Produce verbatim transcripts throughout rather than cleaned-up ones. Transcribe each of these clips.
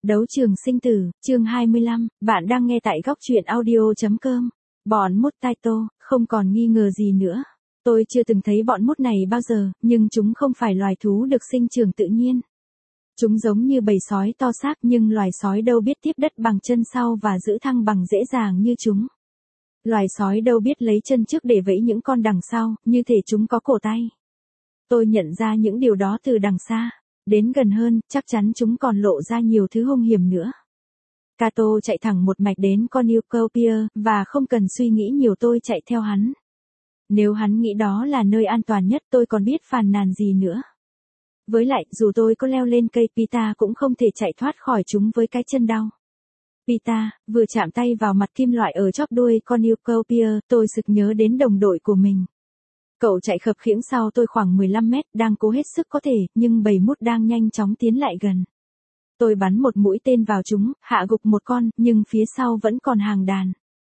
Đấu trường sinh tử, chương hai mươi lăm, bạn đang nghe tại góc truyện audio.com. Bọn mút Taito, không còn nghi ngờ gì nữa. Tôi chưa từng thấy bọn mút này bao giờ, nhưng chúng không phải loài thú được sinh trưởng tự nhiên. Chúng giống như bầy sói to xác, nhưng loài sói đâu biết tiếp đất bằng chân sau và giữ thăng bằng dễ dàng như chúng. Loài sói đâu biết lấy chân trước để vẫy những con đằng sau, như thể chúng có cổ tay. Tôi nhận ra những điều đó từ đằng xa. Đến gần hơn, chắc chắn chúng còn lộ ra nhiều thứ hung hiểm nữa. Kato chạy thẳng một mạch đến con Cornucopia, và không cần suy nghĩ nhiều tôi chạy theo hắn. Nếu hắn nghĩ đó là nơi an toàn nhất tôi còn biết phàn nàn gì nữa. Với lại, dù tôi có leo lên cây Pita cũng không thể chạy thoát khỏi chúng với cái chân đau. Pita, vừa chạm tay vào mặt kim loại ở chóp đuôi con Cornucopia, tôi sực nhớ đến đồng đội của mình. Cậu chạy khập khiễng sau tôi khoảng mười lăm mét, đang cố hết sức có thể, nhưng bầy mút đang nhanh chóng tiến lại gần. Tôi bắn một mũi tên vào chúng, hạ gục một con, nhưng phía sau vẫn còn hàng đàn.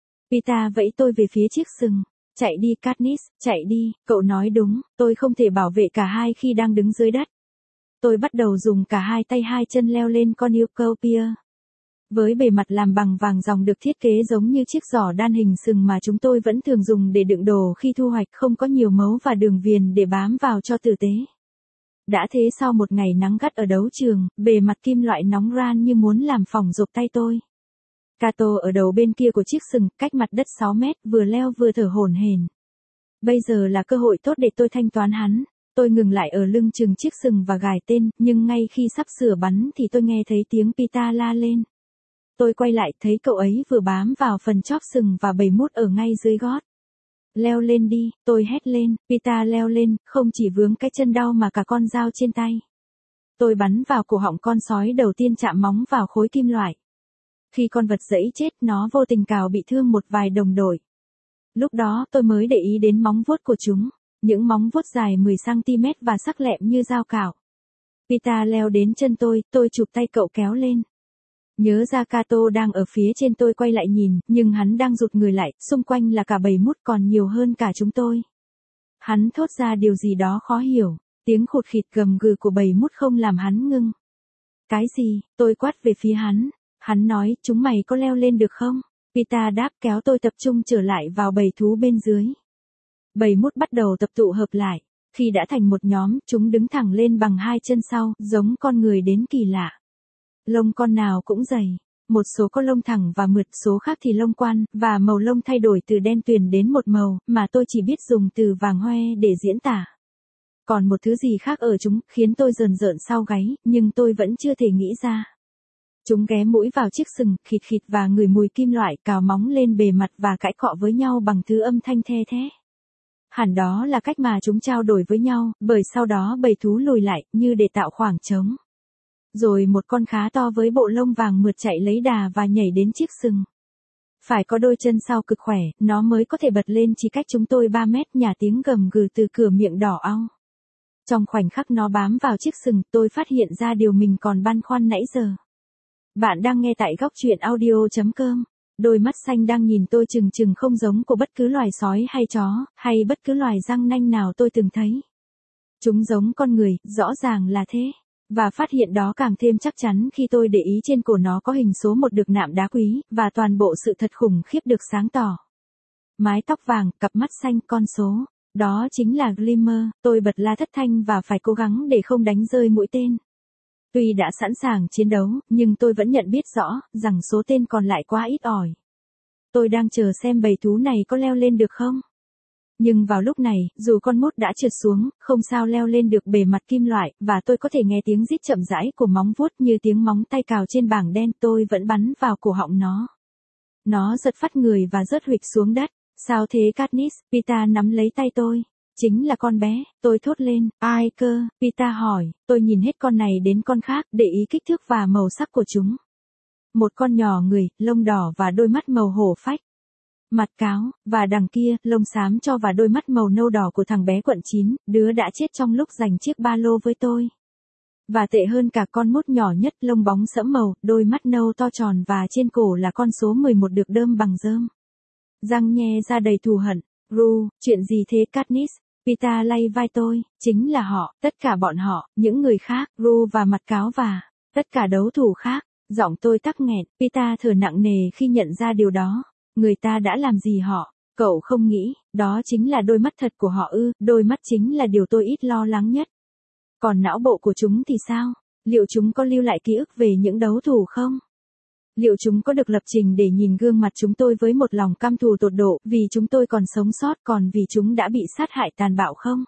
Pita vẫy tôi về phía chiếc sừng. Chạy đi Katniss, chạy đi, cậu nói đúng, tôi không thể bảo vệ cả hai khi đang đứng dưới đất. Tôi bắt đầu dùng cả hai tay hai chân leo lên con Cornucopia. Với bề mặt làm bằng vàng ròng được thiết kế giống như chiếc giỏ đan hình sừng mà chúng tôi vẫn thường dùng để đựng đồ khi thu hoạch, không có nhiều mấu và đường viền để bám vào cho tử tế. Đã thế sau một ngày nắng gắt ở đấu trường, bề mặt kim loại nóng ran như muốn làm phỏng rộp tay tôi. Kato ở đầu bên kia của chiếc sừng, cách mặt đất sáu mét, vừa leo vừa thở hổn hển. Bây giờ là cơ hội tốt để tôi thanh toán hắn. Tôi ngừng lại ở lưng chừng chiếc sừng và gài tên, nhưng ngay khi sắp sửa bắn thì tôi nghe thấy tiếng Pita la lên. Tôi quay lại thấy cậu ấy vừa bám vào phần chóp sừng và bầy mút ở ngay dưới gót. Leo lên đi, tôi hét lên, Pita leo lên, không chỉ vướng cái chân đau mà cả con dao trên tay. Tôi bắn vào cổ họng con sói đầu tiên chạm móng vào khối kim loại. Khi con vật dẫy chết nó vô tình cào bị thương một vài đồng đội. Lúc đó tôi mới để ý đến móng vuốt của chúng, những móng vuốt dài mười xăng ti mét và sắc lẹm như dao cạo. Pita leo đến chân tôi, tôi chụp tay cậu kéo lên. Nhớ ra Kato đang ở phía trên, tôi quay lại nhìn, nhưng hắn đang rụt người lại, xung quanh là cả bầy mút còn nhiều hơn cả chúng tôi. Hắn thốt ra điều gì đó khó hiểu, tiếng khụt khịt gầm gừ của bầy mút không làm hắn ngưng. Cái gì? Tôi quát về phía hắn. Hắn nói, chúng mày có leo lên được không? Pita đáp, kéo tôi tập trung trở lại vào bầy thú bên dưới. Bầy mút bắt đầu tập tụ hợp lại. Khi đã thành một nhóm, chúng đứng thẳng lên bằng hai chân sau, giống con người đến kỳ lạ. Lông con nào cũng dày, một số có lông thẳng và mượt, số khác thì lông quan, và màu lông thay đổi từ đen tuyền đến một màu, mà tôi chỉ biết dùng từ vàng hoe để diễn tả. Còn một thứ gì khác ở chúng, khiến tôi rờn rợn sau gáy, nhưng tôi vẫn chưa thể nghĩ ra. Chúng ghé mũi vào chiếc sừng, khịt khịt và ngửi mùi kim loại, cào móng lên bề mặt và cãi cọ với nhau bằng thứ âm thanh the thé. Hẳn đó là cách mà chúng trao đổi với nhau, bởi sau đó bầy thú lùi lại, như để tạo khoảng trống. Rồi một con khá to với bộ lông vàng mượt chạy lấy đà và nhảy đến chiếc sừng. Phải có đôi chân sau cực khỏe, nó mới có thể bật lên chỉ cách chúng tôi ba mét, nhả tiếng gầm gừ từ cửa miệng đỏ au. Trong khoảnh khắc nó bám vào chiếc sừng, tôi phát hiện ra điều mình còn băn khoăn nãy giờ. Bạn đang nghe tại góc truyện audio.com. Đôi mắt xanh đang nhìn tôi chừng chừng không giống của bất cứ loài sói hay chó, hay bất cứ loài răng nanh nào tôi từng thấy. Chúng giống con người, rõ ràng là thế. Và phát hiện đó càng thêm chắc chắn khi tôi để ý trên cổ nó có hình số một được nạm đá quý, và toàn bộ sự thật khủng khiếp được sáng tỏ. Mái tóc vàng, cặp mắt xanh, con số. Đó chính là Glimmer. Tôi bật la thất thanh và phải cố gắng để không đánh rơi mũi tên. Tuy đã sẵn sàng chiến đấu, nhưng tôi vẫn nhận biết rõ, rằng số tên còn lại quá ít ỏi. Tôi đang chờ xem bầy thú này có leo lên được không? Nhưng vào lúc này, dù con mút đã trượt xuống, không sao leo lên được bề mặt kim loại, và tôi có thể nghe tiếng rít chậm rãi của móng vuốt như tiếng móng tay cào trên bảng đen, tôi vẫn bắn vào cổ họng nó. Nó giật phát người và rớt huỵch xuống đất. Sao thế Katniss? Pita nắm lấy tay tôi. Chính là con bé, tôi thốt lên. Ai cơ? Pita hỏi. Tôi nhìn hết con này đến con khác, để ý kích thước và màu sắc của chúng. Một con nhỏ người, lông đỏ và đôi mắt màu hổ phách. Mặt cáo, và đằng kia, lông xám cho và đôi mắt màu nâu đỏ của thằng bé quận chín, đứa đã chết trong lúc giành chiếc ba lô với tôi. Và tệ hơn cả, con mút nhỏ nhất, lông bóng sẫm màu, đôi mắt nâu to tròn và trên cổ là con số mười một được đơm bằng rơm. Răng nhe ra đầy thù hận. Ru, chuyện gì thế Katniss? Pita lay vai tôi, chính là họ, tất cả bọn họ, những người khác, Ru và mặt cáo và tất cả đấu thủ khác. Giọng tôi tắc nghẹn, Peter thở nặng nề khi nhận ra điều đó. Người ta đã làm gì họ? Cậu không nghĩ, đó chính là đôi mắt thật của họ ư, đôi mắt chính là điều tôi ít lo lắng nhất. Còn não bộ của chúng thì sao? Liệu chúng có lưu lại ký ức về những đấu thủ không? Liệu chúng có được lập trình để nhìn gương mặt chúng tôi với một lòng căm thù tột độ vì chúng tôi còn sống sót còn vì chúng đã bị sát hại tàn bạo không?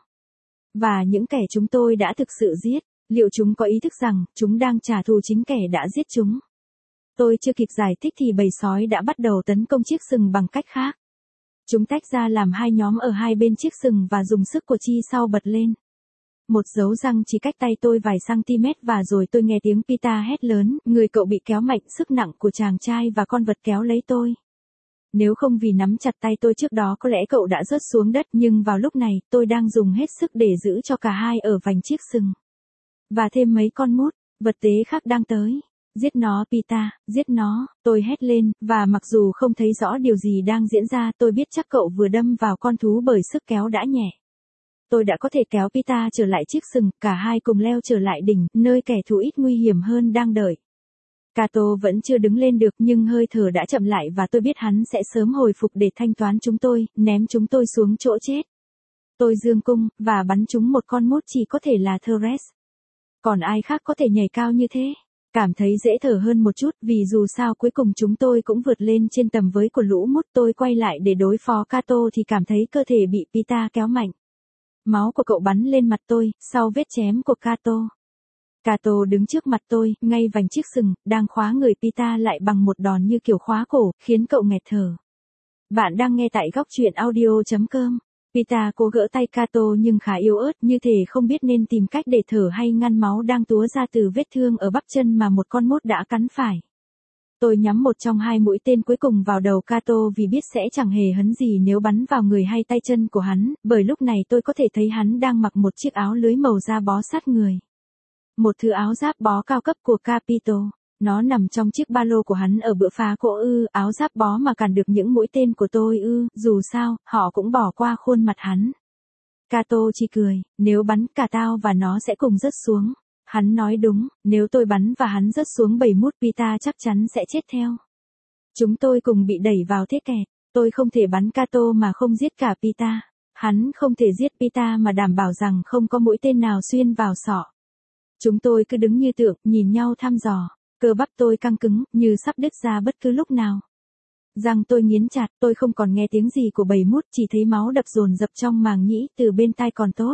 Và những kẻ chúng tôi đã thực sự giết, liệu chúng có ý thức rằng chúng đang trả thù chính kẻ đã giết chúng? Tôi chưa kịp giải thích thì bầy sói đã bắt đầu tấn công chiếc sừng bằng cách khác. Chúng tách ra làm hai nhóm ở hai bên chiếc sừng và dùng sức của chi sau bật lên. Một dấu răng chỉ cách tay tôi vài cm và rồi tôi nghe tiếng Peter hét lớn, người cậu bị kéo mạnh sức nặng của chàng trai và con vật kéo lấy tôi. Nếu không vì nắm chặt tay tôi trước đó có lẽ cậu đã rớt xuống đất nhưng vào lúc này tôi đang dùng hết sức để giữ cho cả hai ở vành chiếc sừng. Và thêm mấy con mút, vật tế khác đang tới. Giết nó Peter, giết nó, tôi hét lên, và mặc dù không thấy rõ điều gì đang diễn ra tôi biết chắc cậu vừa đâm vào con thú bởi sức kéo đã nhẹ. Tôi đã có thể kéo Peter trở lại chiếc sừng, cả hai cùng leo trở lại đỉnh, nơi kẻ thù ít nguy hiểm hơn đang đợi. Cato vẫn chưa đứng lên được nhưng hơi thở đã chậm lại và tôi biết hắn sẽ sớm hồi phục để thanh toán chúng tôi, ném chúng tôi xuống chỗ chết. Tôi giương cung, và bắn chúng một con mút chỉ có thể là Thores. Còn ai khác có thể nhảy cao như thế? Cảm thấy dễ thở hơn một chút vì dù sao cuối cùng chúng tôi cũng vượt lên trên tầm với của lũ mút. Tôi quay lại để đối phó Cato thì cảm thấy cơ thể bị Peter kéo mạnh. Máu của cậu bắn lên mặt tôi, sau vết chém của Cato. Cato đứng trước mặt tôi, ngay vành chiếc sừng, đang khóa người Peter lại bằng một đòn như kiểu khóa cổ, khiến cậu nghẹt thở. Bạn đang nghe tại góc truyện audio chấm com. Peter cố gỡ tay Cato nhưng khá yếu ớt, như thể không biết nên tìm cách để thở hay ngăn máu đang túa ra từ vết thương ở bắp chân mà một con mốt đã cắn phải. Tôi nhắm một trong hai mũi tên cuối cùng vào đầu Cato vì biết sẽ chẳng hề hấn gì nếu bắn vào người hay tay chân của hắn, bởi lúc này tôi có thể thấy hắn đang mặc một chiếc áo lưới màu da bó sát người. Một thứ áo giáp bó cao cấp của Capito. Nó nằm trong chiếc ba lô của hắn ở bữa phá cỗ ư, áo giáp bó mà cản được những mũi tên của tôi ư, dù sao, họ cũng bỏ qua khuôn mặt hắn. Cato chỉ cười, nếu bắn cả tao và nó sẽ cùng rớt xuống. Hắn nói đúng, nếu tôi bắn và hắn rớt xuống bầy mút Peter chắc chắn sẽ chết theo. Chúng tôi cùng bị đẩy vào thế kẹt, tôi không thể bắn Cato mà không giết cả Peter. Hắn không thể giết Peter mà đảm bảo rằng không có mũi tên nào xuyên vào sọ. Chúng tôi cứ đứng như tượng, nhìn nhau thăm dò. Cơ bắp tôi căng cứng, như sắp đứt ra bất cứ lúc nào. Răng tôi nghiến chặt, tôi không còn nghe tiếng gì của bầy mút, chỉ thấy máu đập dồn dập trong màng nhĩ, từ bên tai còn tốt.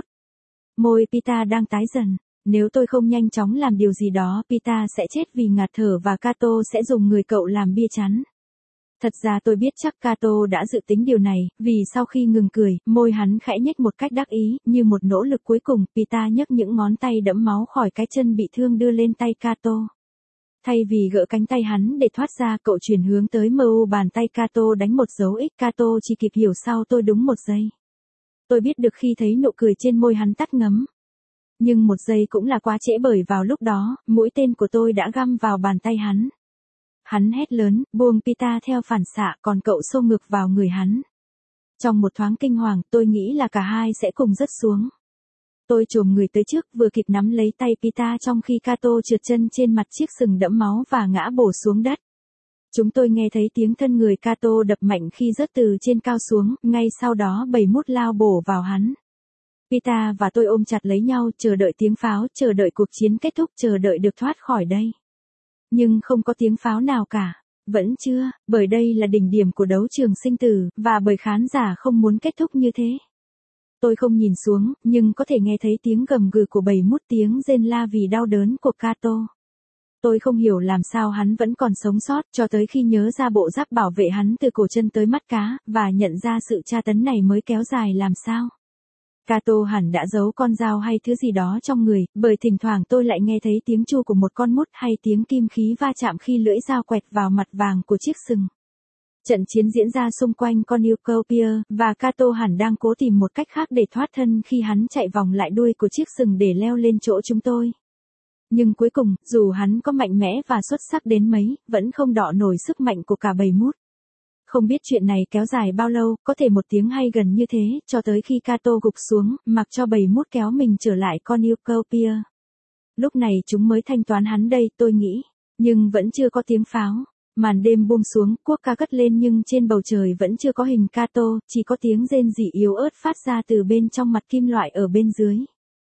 Môi Peter đang tái dần. Nếu tôi không nhanh chóng làm điều gì đó, Peter sẽ chết vì ngạt thở và Cato sẽ dùng người cậu làm bia chắn. Thật ra tôi biết chắc Cato đã dự tính điều này, vì sau khi ngừng cười, môi hắn khẽ nhếch một cách đắc ý, như một nỗ lực cuối cùng, Peter nhấc những ngón tay đẫm máu khỏi cái chân bị thương đưa lên tay Cato. Thay vì gỡ cánh tay hắn để thoát ra, cậu chuyển hướng tới mờ u bàn tay Cato đánh một dấu X. Cato chỉ kịp hiểu sau tôi đúng một giây. Tôi biết được khi thấy nụ cười trên môi hắn tắt ngấm. Nhưng một giây cũng là quá trễ bởi vào lúc đó, mũi tên của tôi đã găm vào bàn tay hắn. Hắn hét lớn, buông Peter theo phản xạ, còn cậu xô ngược vào người hắn. Trong một thoáng kinh hoàng, tôi nghĩ là cả hai sẽ cùng rớt xuống. Tôi chồm người tới trước, vừa kịp nắm lấy tay Peter trong khi Cato trượt chân trên mặt chiếc sừng đẫm máu và ngã bổ xuống đất. Chúng tôi nghe thấy tiếng thân người Cato đập mạnh khi rớt từ trên cao xuống, ngay sau đó bầy mút lao bổ vào hắn. Peter và tôi ôm chặt lấy nhau, chờ đợi tiếng pháo, chờ đợi cuộc chiến kết thúc, chờ đợi được thoát khỏi đây. Nhưng không có tiếng pháo nào cả. Vẫn chưa, bởi đây là đỉnh điểm của đấu trường sinh tử, và bởi khán giả không muốn kết thúc như thế. Tôi không nhìn xuống, nhưng có thể nghe thấy tiếng gầm gừ của bầy mút, tiếng rên la vì đau đớn của Cato. Tôi không hiểu làm sao hắn vẫn còn sống sót, cho tới khi nhớ ra bộ giáp bảo vệ hắn từ cổ chân tới mắt cá, và nhận ra sự tra tấn này mới kéo dài làm sao. Cato hẳn đã giấu con dao hay thứ gì đó trong người, bởi thỉnh thoảng tôi lại nghe thấy tiếng chu của một con mút hay tiếng kim khí va chạm khi lưỡi dao quẹt vào mặt vàng của chiếc sừng. Trận chiến diễn ra xung quanh con Eucalyptus, và Cato hẳn đang cố tìm một cách khác để thoát thân khi hắn chạy vòng lại đuôi của chiếc sừng để leo lên chỗ chúng tôi. Nhưng cuối cùng, dù hắn có mạnh mẽ và xuất sắc đến mấy, vẫn không đọ nổi sức mạnh của cả bầy mút. Không biết chuyện này kéo dài bao lâu, có thể một tiếng hay gần như thế, cho tới khi Cato gục xuống, mặc cho bầy mút kéo mình trở lại con Eucalyptus. Lúc này chúng mới thanh toán hắn đây, tôi nghĩ. Nhưng vẫn chưa có tiếng pháo. Màn đêm buông xuống, quốc ca cất lên nhưng trên bầu trời vẫn chưa có hình Kato, chỉ có tiếng rên rỉ yếu ớt phát ra từ bên trong mặt kim loại ở bên dưới.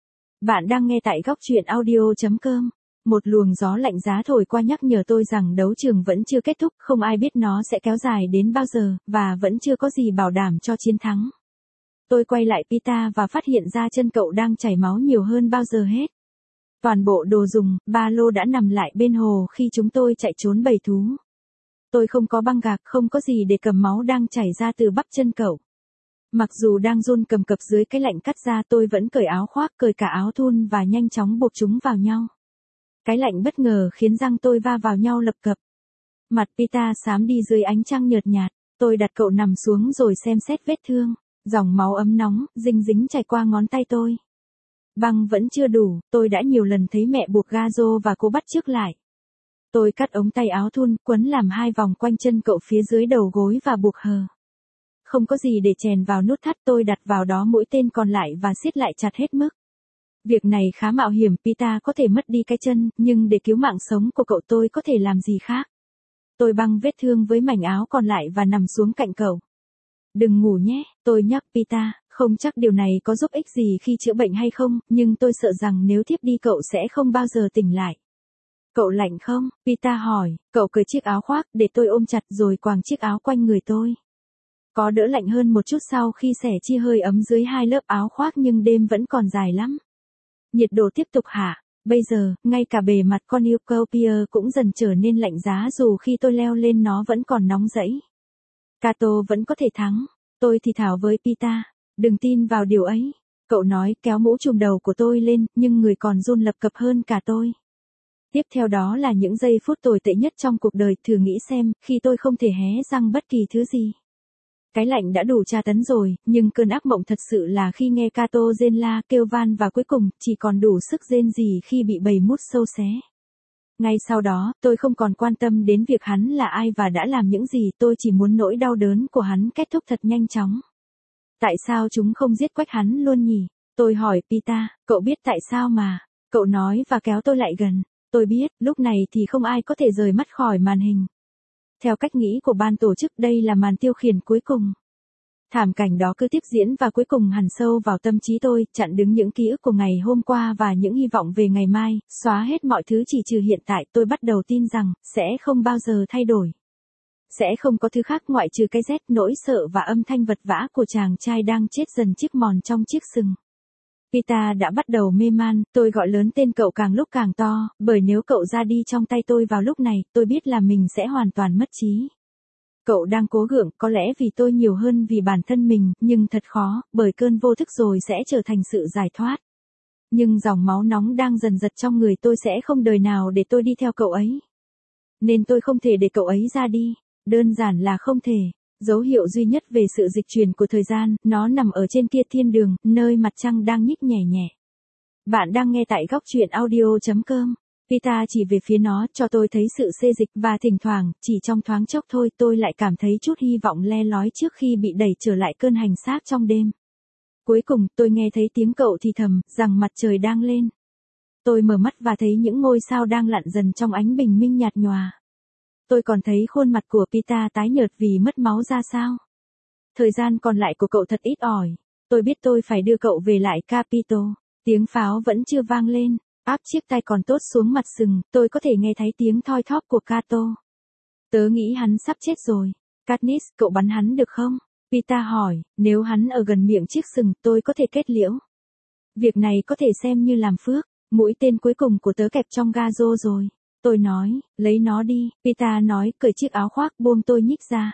Bạn đang nghe tại góc truyện audio.com. Một luồng gió lạnh giá thổi qua nhắc nhở tôi rằng đấu trường vẫn chưa kết thúc, không ai biết nó sẽ kéo dài đến bao giờ, và vẫn chưa có gì bảo đảm cho chiến thắng. Tôi quay lại Pita và phát hiện ra chân cậu đang chảy máu nhiều hơn bao giờ hết. Toàn bộ đồ dùng, ba lô đã nằm lại bên hồ khi chúng tôi chạy trốn bầy thú. Tôi không có băng gạc, không có gì để cầm máu đang chảy ra từ bắp chân cậu. Mặc dù đang run cầm cập dưới cái lạnh cắt da, tôi vẫn cởi áo khoác, cởi cả áo thun và nhanh chóng buộc chúng vào nhau. Cái lạnh bất ngờ khiến răng tôi va vào nhau lập cập. Mặt Pita xám đi dưới ánh trăng nhợt nhạt. Tôi đặt cậu nằm xuống rồi xem xét vết thương. Dòng máu ấm nóng, dinh dính chảy qua ngón tay tôi. Băng vẫn chưa đủ, tôi đã nhiều lần thấy mẹ buộc gazo và cô bắt chước lại. Tôi cắt ống tay áo thun, quấn làm hai vòng quanh chân cậu phía dưới đầu gối và buộc hờ. Không có gì để chèn vào nút thắt, tôi đặt vào đó mũi tên còn lại và siết lại chặt hết mức. Việc này khá mạo hiểm, Pita có thể mất đi cái chân, nhưng để cứu mạng sống của cậu tôi có thể làm gì khác. Tôi băng vết thương với mảnh áo còn lại và nằm xuống cạnh cậu. Đừng ngủ nhé, tôi nhắc Pita, không chắc điều này có giúp ích gì khi chữa bệnh hay không, nhưng tôi sợ rằng nếu thiếp đi cậu sẽ không bao giờ tỉnh lại. Cậu lạnh không? Pita hỏi, cậu cởi chiếc áo khoác để tôi ôm chặt rồi quàng chiếc áo quanh người tôi. Có đỡ lạnh hơn một chút sau khi sẻ chia hơi ấm dưới hai lớp áo khoác, nhưng đêm vẫn còn dài lắm. Nhiệt độ tiếp tục hạ. Bây giờ, ngay cả bề mặt con Eucalyptus cũng dần trở nên lạnh giá dù khi tôi leo lên nó vẫn còn nóng rẫy. Kato vẫn có thể thắng. Tôi thì thào với Pita, đừng tin vào điều ấy. Cậu nói, kéo mũ trùm đầu của tôi lên, nhưng người còn run lập cập hơn cả tôi. Tiếp theo đó là những giây phút tồi tệ nhất trong cuộc đời, thử nghĩ xem, khi tôi không thể hé răng bất kỳ thứ gì. Cái lạnh đã đủ tra tấn rồi, nhưng cơn ác mộng thật sự là khi nghe Kato rên la, kêu van và cuối cùng, chỉ còn đủ sức rên rỉ khi bị bầy mút sâu xé. Ngay sau đó, tôi không còn quan tâm đến việc hắn là ai và đã làm những gì, tôi chỉ muốn nỗi đau đớn của hắn kết thúc thật nhanh chóng. Tại sao chúng không giết quách hắn luôn nhỉ? Tôi hỏi Pita, cậu biết tại sao mà? Cậu nói và kéo tôi lại gần. Tôi biết, lúc này thì không ai có thể rời mắt khỏi màn hình. Theo cách nghĩ của ban tổ chức, đây là màn tiêu khiển cuối cùng. Thảm cảnh đó cứ tiếp diễn và cuối cùng hằn sâu vào tâm trí tôi, chặn đứng những ký ức của ngày hôm qua và những hy vọng về ngày mai, xóa hết mọi thứ chỉ trừ hiện tại. Tôi bắt đầu tin rằng, sẽ không bao giờ thay đổi. Sẽ không có thứ khác ngoại trừ cái rét, nỗi sợ và âm thanh vật vã của chàng trai đang chết dần chiếc mòn trong chiếc sừng. Pita đã bắt đầu mê man, tôi gọi lớn tên cậu càng lúc càng to, bởi nếu cậu ra đi trong tay tôi vào lúc này, tôi biết là mình sẽ hoàn toàn mất trí. Cậu đang cố gượng, có lẽ vì tôi nhiều hơn vì bản thân mình, nhưng thật khó, bởi cơn vô thức rồi sẽ trở thành sự giải thoát. Nhưng dòng máu nóng đang dần dật trong người tôi sẽ không đời nào để tôi đi theo cậu ấy. Nên tôi không thể để cậu ấy ra đi, đơn giản là không thể. Dấu hiệu duy nhất về sự dịch chuyển của thời gian, nó nằm ở trên kia thiên đường, nơi mặt trăng đang nhích nhẹ nhẹ. Bạn đang nghe tại góc truyện audio.com. Pita chỉ về phía nó, cho tôi thấy sự xê dịch và thỉnh thoảng, chỉ trong thoáng chốc thôi, tôi lại cảm thấy chút hy vọng le lói trước khi bị đẩy trở lại cơn hành xác trong đêm. Cuối cùng, tôi nghe thấy tiếng cậu thì thầm, rằng mặt trời đang lên. Tôi mở mắt và thấy những ngôi sao đang lặn dần trong ánh bình minh nhạt nhòa. Tôi còn thấy khuôn mặt của Pita tái nhợt vì mất máu ra sao. Thời gian còn lại của cậu thật ít ỏi. Tôi biết tôi phải đưa cậu về lại Capitol. Tiếng pháo vẫn chưa vang lên. Áp chiếc tay còn tốt xuống mặt sừng, tôi có thể nghe thấy tiếng thoi thóp của Kato. Tớ nghĩ hắn sắp chết rồi. Katniss, cậu bắn hắn được không? Pita hỏi, nếu hắn ở gần miệng chiếc sừng, tôi có thể kết liễu. Việc này có thể xem như làm phước. Mũi tên cuối cùng của tớ kẹp trong gazo rồi. Tôi nói, lấy nó đi. Pita nói, cởi chiếc áo khoác buông tôi nhích ra.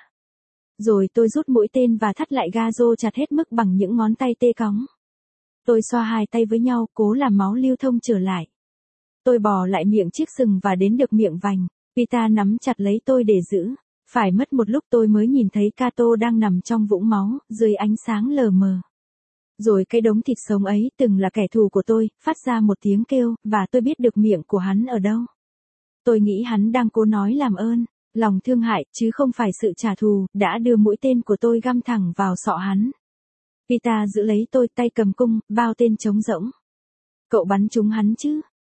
Rồi tôi rút mũi tên và thắt lại gazo chặt hết mức bằng những ngón tay tê cóng. Tôi xoa hai tay với nhau, cố làm máu lưu thông trở lại. Tôi bò lại miệng chiếc sừng và đến được miệng vành. Pita nắm chặt lấy tôi để giữ. Phải mất một lúc tôi mới nhìn thấy Kato đang nằm trong vũng máu, dưới ánh sáng lờ mờ. Rồi cái đống thịt sống ấy, từng là kẻ thù của tôi, phát ra một tiếng kêu, và tôi biết được miệng của hắn ở đâu. Tôi nghĩ hắn đang cố nói làm ơn, lòng thương hại, chứ không phải sự trả thù, đã đưa mũi tên của tôi găm thẳng vào sọ hắn. Pita giữ lấy tôi, tay cầm cung, bao tên trống rỗng. Cậu bắn trúng hắn chứ?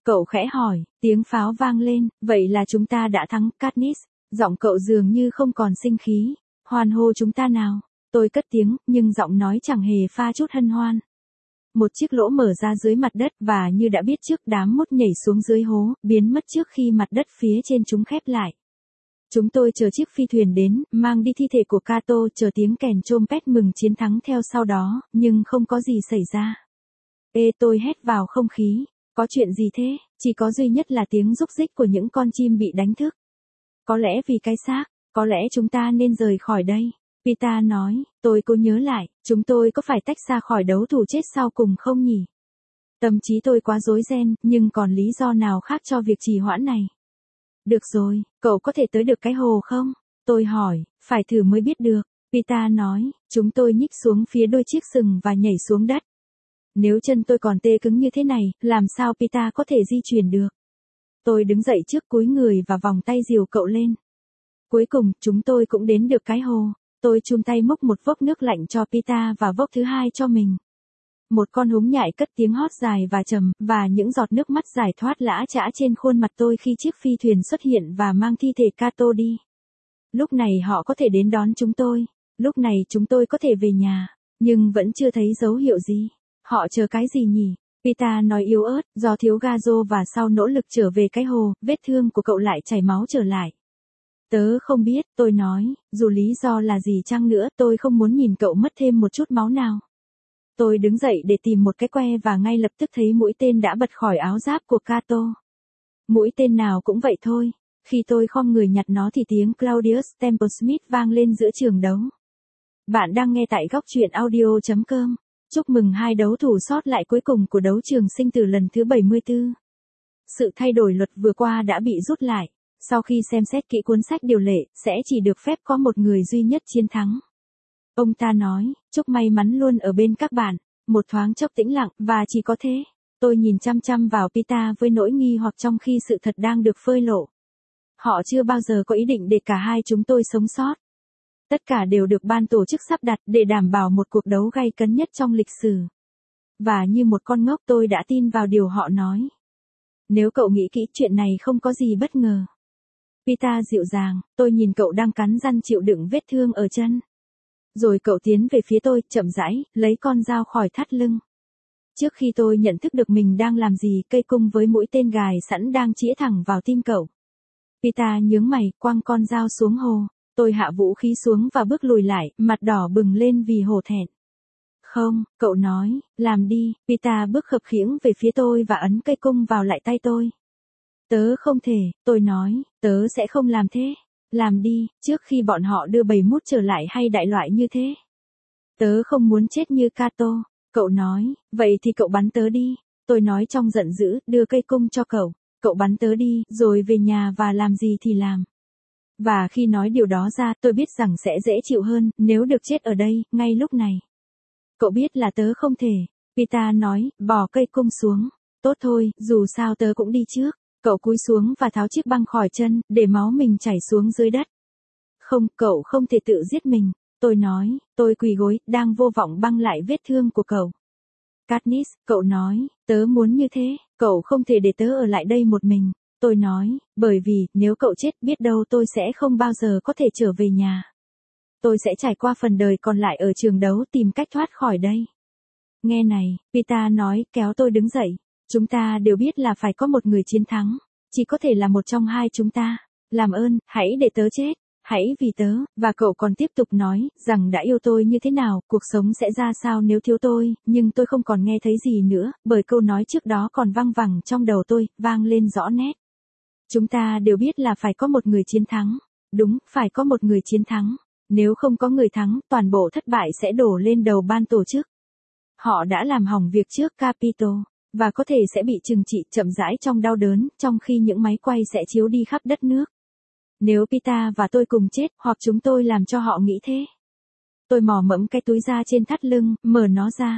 Cậu khẽ hỏi, tiếng pháo vang lên, vậy là chúng ta đã thắng, Katniss. Giọng cậu dường như không còn sinh khí. Hoan hô chúng ta nào. Tôi cất tiếng, nhưng giọng nói chẳng hề pha chút hân hoan. Một chiếc lỗ mở ra dưới mặt đất và như đã biết trước đám mốt nhảy xuống dưới hố, biến mất trước khi mặt đất phía trên chúng khép lại. Chúng tôi chờ chiếc phi thuyền đến, mang đi thi thể của Cato, chờ tiếng kèn trompet mừng chiến thắng theo sau đó, nhưng không có gì xảy ra. Ê, tôi hét vào không khí. Có chuyện gì thế? Chỉ có duy nhất là tiếng rúc rích của những con chim bị đánh thức. Có lẽ vì cái xác, có lẽ chúng ta nên rời khỏi đây. Pita nói, tôi cố nhớ lại, chúng tôi có phải tách xa khỏi đấu thủ chết sau cùng không nhỉ? Tâm trí tôi quá rối ren, nhưng còn lý do nào khác cho việc trì hoãn này? Được rồi, cậu có thể tới được cái hồ không? Tôi hỏi, phải thử mới biết được. Pita nói, chúng tôi nhích xuống phía đôi chiếc sừng và nhảy xuống đất. Nếu chân tôi còn tê cứng như thế này, làm sao Pita có thể di chuyển được? Tôi đứng dậy trước cúi người và vòng tay dìu cậu lên. Cuối cùng, chúng tôi cũng đến được cái hồ. Tôi chum tay múc một vốc nước lạnh cho Pita và vốc thứ hai cho mình. Một con húng nhại cất tiếng hót dài và trầm, và những giọt nước mắt giải thoát lã chã trên khuôn mặt tôi khi chiếc phi thuyền xuất hiện và mang thi thể Cato đi. Lúc này họ có thể đến đón chúng tôi. Lúc này chúng tôi có thể về nhà. Nhưng vẫn chưa thấy dấu hiệu gì. Họ chờ cái gì nhỉ? Pita nói yếu ớt, do thiếu gazo và sau nỗ lực trở về cái hồ, vết thương của cậu lại chảy máu trở lại. Tớ không biết, tôi nói, dù lý do là gì chăng nữa, tôi không muốn nhìn cậu mất thêm một chút máu nào. Tôi đứng dậy để tìm một cái que và ngay lập tức thấy mũi tên đã bật khỏi áo giáp của Cato. Mũi tên nào cũng vậy thôi. Khi tôi khom người nhặt nó thì tiếng Claudius Templesmith vang lên giữa trường đấu. Bạn đang nghe tại góc truyện audio chấm com. Chúc mừng hai đấu thủ sót lại cuối cùng của đấu trường sinh tử lần thứ bảy mươi tư. Sự thay đổi luật vừa qua đã bị rút lại. Sau khi xem xét kỹ cuốn sách điều lệ, sẽ chỉ được phép có một người duy nhất chiến thắng. Ông ta nói, chúc may mắn luôn ở bên các bạn. Một thoáng chốc tĩnh lặng, và chỉ có thế. Tôi nhìn chăm chăm vào Pita với nỗi nghi hoặc trong khi sự thật đang được phơi lộ. Họ chưa bao giờ có ý định để cả hai chúng tôi sống sót. Tất cả đều được ban tổ chức sắp đặt để đảm bảo một cuộc đấu gay cấn nhất trong lịch sử. Và như một con ngốc tôi đã tin vào điều họ nói. Nếu cậu nghĩ kỹ chuyện này không có gì bất ngờ. Pita dịu dàng, tôi nhìn cậu đang cắn răng chịu đựng vết thương ở chân. Rồi cậu tiến về phía tôi, chậm rãi, lấy con dao khỏi thắt lưng. Trước khi tôi nhận thức được mình đang làm gì, cây cung với mũi tên gài sẵn đang chĩa thẳng vào tim cậu. Pita nhướng mày, quăng con dao xuống hồ. Tôi hạ vũ khí xuống và bước lùi lại, mặt đỏ bừng lên vì hổ thẹn. Không, cậu nói, làm đi. Pita bước khập khiễng về phía tôi và ấn cây cung vào lại tay tôi. Tớ không thể, tôi nói, tớ sẽ không làm thế. Làm đi, trước khi bọn họ đưa bầy mút trở lại hay đại loại như thế. Tớ không muốn chết như Cato. Cậu nói, vậy thì cậu bắn tớ đi. Tôi nói trong giận dữ, đưa cây cung cho cậu. Cậu bắn tớ đi, rồi về nhà và làm gì thì làm. Và khi nói điều đó ra, tôi biết rằng sẽ dễ chịu hơn, nếu được chết ở đây, ngay lúc này. Cậu biết là tớ không thể. Pita nói, bỏ cây cung xuống. Tốt thôi, dù sao tớ cũng đi trước. Cậu cúi xuống và tháo chiếc băng khỏi chân, để máu mình chảy xuống dưới đất. Không, cậu không thể tự giết mình. Tôi nói, tôi quỳ gối, đang vô vọng băng lại vết thương của cậu. Katniss, cậu nói, tớ muốn như thế, cậu không thể để tớ ở lại đây một mình. Tôi nói, bởi vì, nếu cậu chết biết đâu tôi sẽ không bao giờ có thể trở về nhà. Tôi sẽ trải qua phần đời còn lại ở trường đấu tìm cách thoát khỏi đây. Nghe này, Pita nói, kéo tôi đứng dậy. Chúng ta đều biết là phải có một người chiến thắng. Chỉ có thể là một trong hai chúng ta. Làm ơn, hãy để tớ chết. Hãy vì tớ, và cậu còn tiếp tục nói, rằng đã yêu tôi như thế nào, cuộc sống sẽ ra sao nếu thiếu tôi, nhưng tôi không còn nghe thấy gì nữa, bởi câu nói trước đó còn văng vẳng trong đầu tôi, vang lên rõ nét. Chúng ta đều biết là phải có một người chiến thắng. Đúng, phải có một người chiến thắng. Nếu không có người thắng, toàn bộ thất bại sẽ đổ lên đầu ban tổ chức. Họ đã làm hỏng việc trước Capitol, và có thể sẽ bị trừng trị chậm rãi trong đau đớn, trong khi những máy quay sẽ chiếu đi khắp đất nước. Nếu Pita và tôi cùng chết, hoặc chúng tôi làm cho họ nghĩ thế. Tôi mò mẫm cái túi da trên thắt lưng, mở nó ra.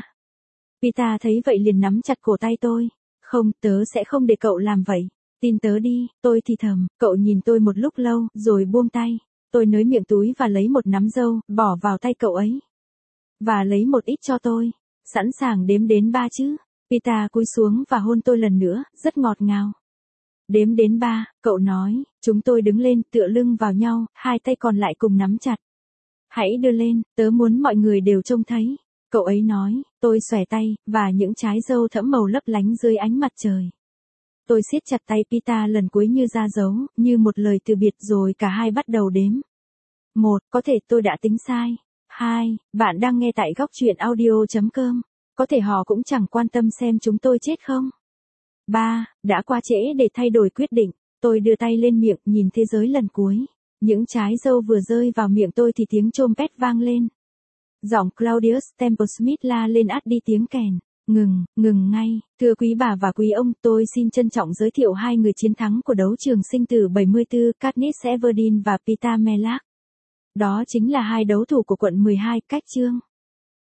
Pita thấy vậy liền nắm chặt cổ tay tôi. Không, tớ sẽ không để cậu làm vậy. Tin tớ đi, tôi thì thầm. Cậu nhìn tôi một lúc lâu, rồi buông tay. Tôi nới miệng túi và lấy một nắm dâu, bỏ vào tay cậu ấy. Và lấy một ít cho tôi. Sẵn sàng đếm đến ba chứ. Peter cúi xuống và hôn tôi lần nữa, rất ngọt ngào. Đếm đến ba, cậu nói, chúng tôi đứng lên tựa lưng vào nhau, hai tay còn lại cùng nắm chặt. Hãy đưa lên, tớ muốn mọi người đều trông thấy. Cậu ấy nói, tôi xòe tay, và những trái dâu thẫm màu lấp lánh dưới ánh mặt trời. Tôi siết chặt tay Peter lần cuối như ra dấu, như một lời từ biệt rồi cả hai bắt đầu đếm. Một, có thể tôi đã tính sai. Hai, bạn đang nghe tại góc truyện audio chấm com. Có thể họ cũng chẳng quan tâm xem chúng tôi chết không. Ba, đã quá trễ để thay đổi quyết định. Tôi đưa tay lên miệng nhìn thế giới lần cuối. Những trái dâu vừa rơi vào miệng tôi thì tiếng trompet vang lên. Giọng Claudius Templesmith la lên át đi tiếng kèn. Ngừng, ngừng ngay, thưa quý bà và quý ông, tôi xin trân trọng giới thiệu hai người chiến thắng của đấu trường sinh tử bảy mươi tư, Katniss Everdeen và Peeta Mellark. Đó chính là hai đấu thủ của quận mười hai, cách chương.